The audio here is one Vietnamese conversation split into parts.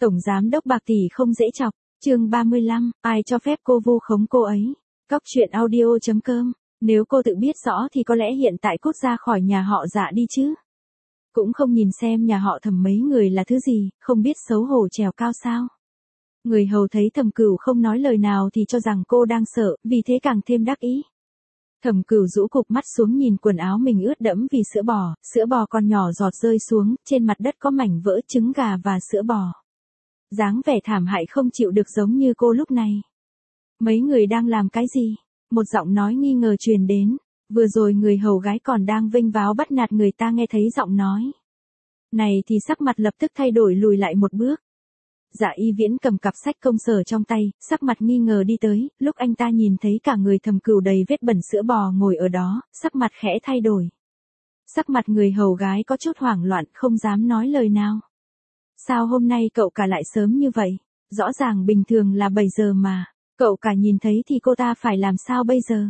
Tổng giám đốc bạc tỷ không dễ chọc, chương 35, ai cho phép cô vu khống cô ấy. Cóc truyện audio.com, nếu cô tự biết rõ thì có lẽ hiện tại cút ra khỏi nhà họ Dạ đi chứ. Cũng không nhìn xem nhà họ Thẩm mấy người là thứ gì, không biết xấu hổ trèo cao sao. Người hầu thấy Thẩm Cửu không nói lời nào thì cho rằng cô đang sợ, vì thế càng thêm đắc ý. Thẩm Cửu rũ cục mắt xuống nhìn quần áo mình ướt đẫm vì sữa bò còn nhỏ giọt rơi xuống, trên mặt đất có mảnh vỡ trứng gà và sữa bò. Dáng vẻ thảm hại không chịu được giống như cô lúc này. Mấy người đang làm cái gì? Một giọng nói nghi ngờ truyền đến. Vừa rồi người hầu gái còn đang vênh váo bắt nạt người ta nghe thấy giọng nói này thì sắc mặt lập tức thay đổi lùi lại một bước. Dạ Y Viễn cầm cặp sách công sở trong tay, sắc mặt nghi ngờ đi tới, lúc anh ta nhìn thấy cả người Thẩm Cửu đầy vết bẩn sữa bò ngồi ở đó, sắc mặt khẽ thay đổi. Sắc mặt người hầu gái có chút hoảng loạn, không dám nói lời nào. Sao hôm nay cậu cả lại sớm như vậy? Rõ ràng bình thường là 7 giờ mà, cậu cả nhìn thấy thì cô ta phải làm sao bây giờ?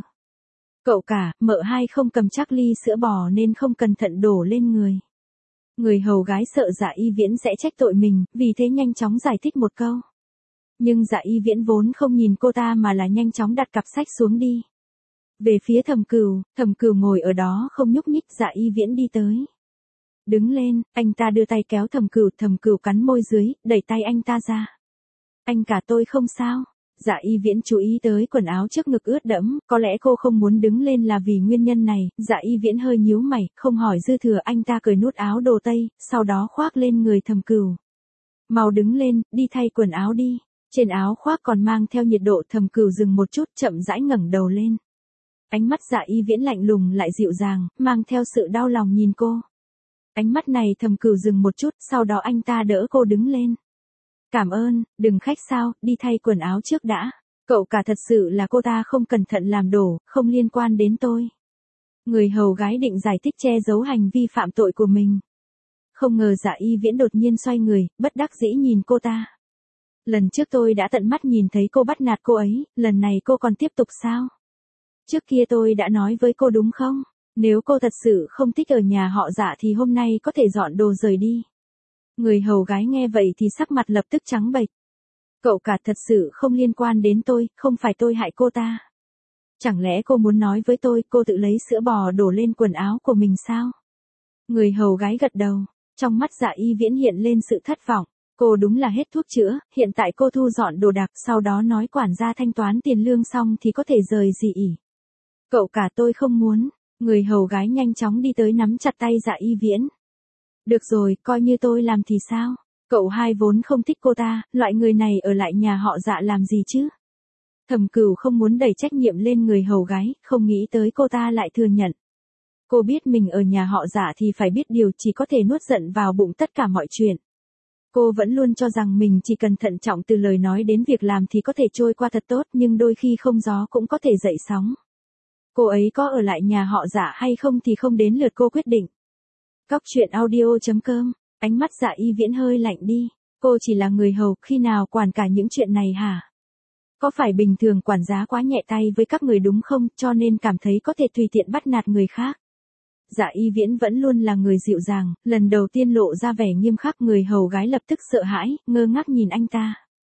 Cậu cả, mợ hai không cầm chắc ly sữa bò nên không cẩn thận đổ lên người. Người hầu gái sợ Dạ Y Viễn sẽ trách tội mình, vì thế nhanh chóng giải thích một câu. Nhưng Dạ Y Viễn vốn không nhìn cô ta mà là nhanh chóng đặt cặp sách xuống đi. Về phía Thẩm Cửu ngồi ở đó không nhúc nhích. Dạ Y Viễn đi tới. Đứng lên, anh ta đưa tay kéo Thẩm Cửu cắn môi dưới, đẩy tay anh ta ra. Anh cả tôi không sao. Dạ Y Viễn chú ý tới quần áo trước ngực ướt đẫm, có lẽ cô không muốn đứng lên là vì nguyên nhân này. Dạ Y Viễn hơi nhíu mày, không hỏi dư thừa, anh ta cởi nút áo đồ tây, sau đó khoác lên người Thẩm Cửu. Mau đứng lên, đi thay quần áo đi. Trên áo khoác còn mang theo nhiệt độ. Thẩm Cửu dừng một chút, chậm rãi ngẩng đầu lên. Ánh mắt Dạ Y Viễn lạnh lùng lại dịu dàng, mang theo sự đau lòng nhìn cô. Ánh mắt này Thẩm Cửu dừng một chút, sau đó anh ta đỡ cô đứng lên. Cảm ơn, đừng khách sao, đi thay quần áo trước đã. Cậu cả thật sự là cô ta không cẩn thận làm đổ, không liên quan đến tôi. Người hầu gái định giải thích che giấu hành vi phạm tội của mình. Không ngờ Dạ Y Viễn đột nhiên xoay người, bất đắc dĩ nhìn cô ta. Lần trước tôi đã tận mắt nhìn thấy cô bắt nạt cô ấy, lần này cô còn tiếp tục sao? Trước kia tôi đã nói với cô đúng không? Nếu cô thật sự không thích ở nhà họ Dạ thì hôm nay có thể dọn đồ rời đi. Người hầu gái nghe vậy thì sắc mặt lập tức trắng bệch. Cậu cả thật sự không liên quan đến tôi, không phải tôi hại cô ta. Chẳng lẽ cô muốn nói với tôi cô tự lấy sữa bò đổ lên quần áo của mình sao? Người hầu gái gật đầu, trong mắt Dạ Y Viễn hiện lên sự thất vọng. Cô đúng là hết thuốc chữa, hiện tại cô thu dọn đồ đạc, sau đó nói quản gia thanh toán tiền lương xong thì có thể rời dị ỉ. Cậu cả tôi không muốn. Người hầu gái nhanh chóng đi tới nắm chặt tay Dạ Y Viễn. Được rồi, coi như tôi làm thì sao? Cậu hai vốn không thích cô ta, loại người này ở lại nhà họ Dạ làm gì chứ? Thẩm Cửu không muốn đẩy trách nhiệm lên người hầu gái, không nghĩ tới cô ta lại thừa nhận. Cô biết mình ở nhà họ Dạ thì phải biết điều, chỉ có thể nuốt giận vào bụng tất cả mọi chuyện. Cô vẫn luôn cho rằng mình chỉ cần thận trọng từ lời nói đến việc làm thì có thể trôi qua thật tốt, nhưng đôi khi không gió cũng có thể dậy sóng. Cô ấy có ở lại nhà họ Dạ hay không thì không đến lượt cô quyết định. Cóc truyện audio.com, ánh mắt Dạ Y Viễn hơi lạnh đi. Cô chỉ là người hầu, khi nào quản cả những chuyện này hả? Có phải bình thường quản gia quá nhẹ tay với các người đúng không, cho nên cảm thấy có thể tùy tiện bắt nạt người khác? Dạ Y Viễn vẫn luôn là người dịu dàng, lần đầu tiên lộ ra vẻ nghiêm khắc. Người hầu gái lập tức sợ hãi, ngơ ngác nhìn anh ta.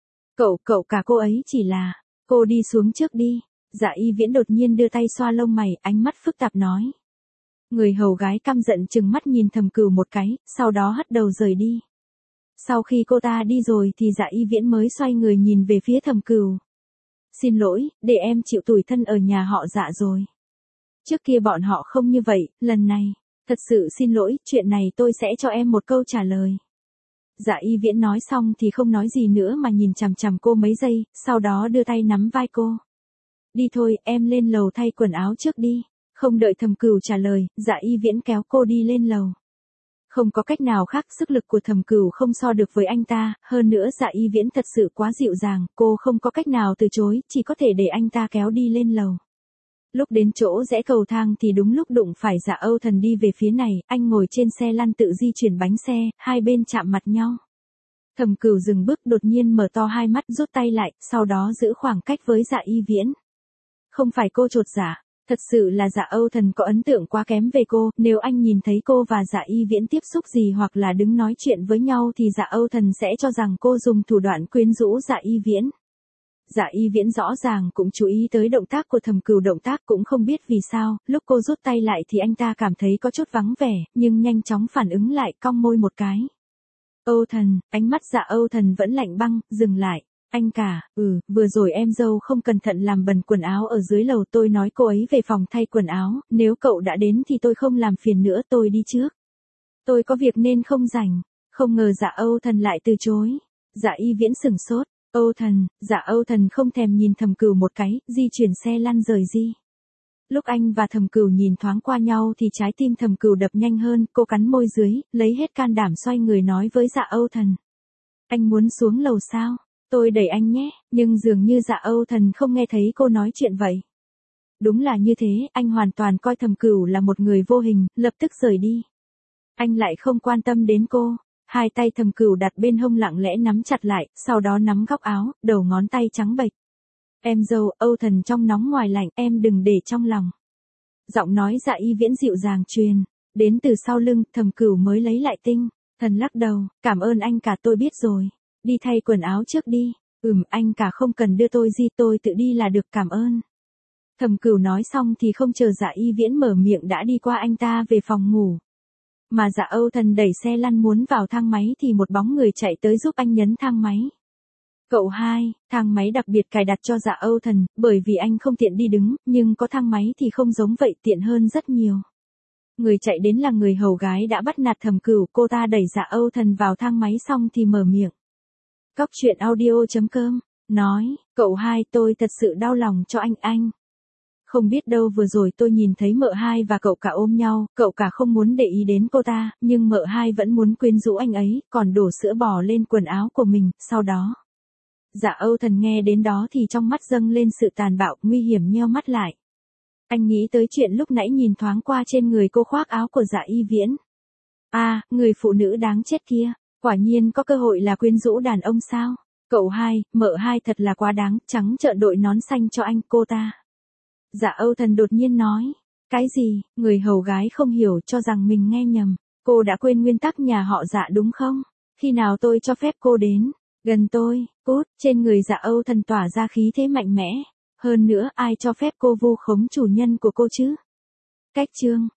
Cậu cả cô ấy chỉ là, cô đi xuống trước đi. Dạ Y Viễn đột nhiên đưa tay xoa lông mày, ánh mắt phức tạp nói. Người hầu gái căm giận trừng mắt nhìn Thẩm Cửu một cái, sau đó hất đầu rời đi. Sau khi cô ta đi rồi thì Dạ Y Viễn mới xoay người nhìn về phía Thẩm Cửu. Xin lỗi, để em chịu tủi thân ở nhà họ Dạ rồi. Trước kia bọn họ không như vậy, lần này, thật sự xin lỗi, chuyện này tôi sẽ cho em một câu trả lời. Dạ Y Viễn nói xong thì không nói gì nữa mà nhìn chằm chằm cô mấy giây, sau đó đưa tay nắm vai cô. Đi thôi, em lên lầu thay quần áo trước đi. Không đợi Thẩm Cửu trả lời, Dạ Y Viễn kéo cô đi lên lầu. Không có cách nào khác, sức lực của Thẩm Cửu không so được với anh ta, hơn nữa Dạ Y Viễn thật sự quá dịu dàng, cô không có cách nào từ chối, chỉ có thể để anh ta kéo đi lên lầu. Lúc đến chỗ rẽ cầu thang thì đúng lúc đụng phải Dạ Âu Thần đi về phía này, anh ngồi trên xe lăn tự di chuyển bánh xe, hai bên chạm mặt nhau. Thẩm Cửu dừng bước, đột nhiên mở to hai mắt, rút tay lại, sau đó giữ khoảng cách với Dạ Y Viễn. Không phải cô chột dạ. Thật sự là Dạ Âu Thần có ấn tượng quá kém về cô, nếu anh nhìn thấy cô và Dạ Y Viễn tiếp xúc gì hoặc là đứng nói chuyện với nhau thì Dạ Âu Thần sẽ cho rằng cô dùng thủ đoạn quyến rũ Dạ Y Viễn. Dạ Y Viễn rõ ràng cũng chú ý tới động tác của Thẩm Cửu, động tác cũng không biết vì sao, lúc cô rút tay lại thì anh ta cảm thấy có chút vắng vẻ, nhưng nhanh chóng phản ứng lại, cong môi một cái. Âu Thần, ánh mắt Dạ Âu Thần vẫn lạnh băng, dừng lại. Anh cả, vừa rồi em dâu không cẩn thận làm bẩn quần áo ở dưới lầu, tôi nói cô ấy về phòng thay quần áo, nếu cậu đã đến thì tôi không làm phiền nữa, tôi đi trước. Tôi có việc nên không rảnh. Không ngờ Dạ Âu Thần lại từ chối. Dạ Y Viễn sửng sốt. Âu Thần, Dạ Âu Thần không thèm nhìn Thẩm Cửu một cái, di chuyển xe lăn rời đi. Lúc anh và Thẩm Cửu nhìn thoáng qua nhau thì trái tim Thẩm Cửu đập nhanh hơn, cô cắn môi dưới, lấy hết can đảm xoay người nói với Dạ Âu Thần. Anh muốn xuống lầu sao? Tôi đẩy anh nhé, nhưng dường như Dạ Âu Thần không nghe thấy cô nói chuyện vậy. Đúng là như thế, anh hoàn toàn coi Thẩm Cửu là một người vô hình, lập tức rời đi. Anh lại không quan tâm đến cô. Hai tay Thẩm Cửu đặt bên hông lặng lẽ nắm chặt lại, sau đó nắm góc áo, đầu ngón tay trắng bệch. Em dâu, Âu Thần trong nóng ngoài lạnh, em đừng để trong lòng. Giọng nói Dạ Y Viễn dịu dàng truyền, đến từ sau lưng, Thẩm Cửu mới lấy lại tinh thần, lắc đầu, cảm ơn anh cả, tôi biết rồi. Đi thay quần áo trước đi. Anh cả không cần đưa tôi gì, tôi tự đi là được, cảm ơn. Thẩm Cửu nói xong thì không chờ Dạ Y Viễn mở miệng đã đi qua anh ta về phòng ngủ. Mà Dạ Âu Thần đẩy xe lăn muốn vào thang máy thì một bóng người chạy tới giúp anh nhấn thang máy. Cậu hai, thang máy đặc biệt cài đặt cho Dạ Âu Thần, bởi vì anh không tiện đi đứng, nhưng có thang máy thì không giống vậy, tiện hơn rất nhiều. Người chạy đến là người hầu gái đã bắt nạt Thẩm Cửu, cô ta đẩy Dạ Âu Thần vào thang máy xong thì mở miệng. Cóc truyện audio.com, nói, cậu hai, tôi thật sự đau lòng cho anh. Không biết đâu vừa rồi tôi nhìn thấy mợ hai và cậu cả ôm nhau, cậu cả không muốn để ý đến cô ta, nhưng mợ hai vẫn muốn quyến rũ anh ấy, còn đổ sữa bò lên quần áo của mình, sau đó. Dạ Âu Thần nghe đến đó thì trong mắt dâng lên sự tàn bạo, nguy hiểm nheo mắt lại. Anh nghĩ tới chuyện lúc nãy nhìn thoáng qua trên người cô khoác áo của Dạ Y Viễn. Người phụ nữ đáng chết kia, quả nhiên có cơ hội là quyến rũ đàn ông sao? Cậu hai, mợ hai thật là quá đáng, trắng trợn đội nón xanh cho anh, cô ta. Dạ Âu Thần đột nhiên nói. Cái gì? Người hầu gái không hiểu, cho rằng mình nghe nhầm. Cô đã quên nguyên tắc nhà họ Dạ đúng không? Khi nào tôi cho phép cô đến gần tôi, cút, trên người Dạ Âu Thần tỏa ra khí thế mạnh mẽ. Hơn nữa, ai cho phép cô vu khống chủ nhân của cô chứ? Cách chương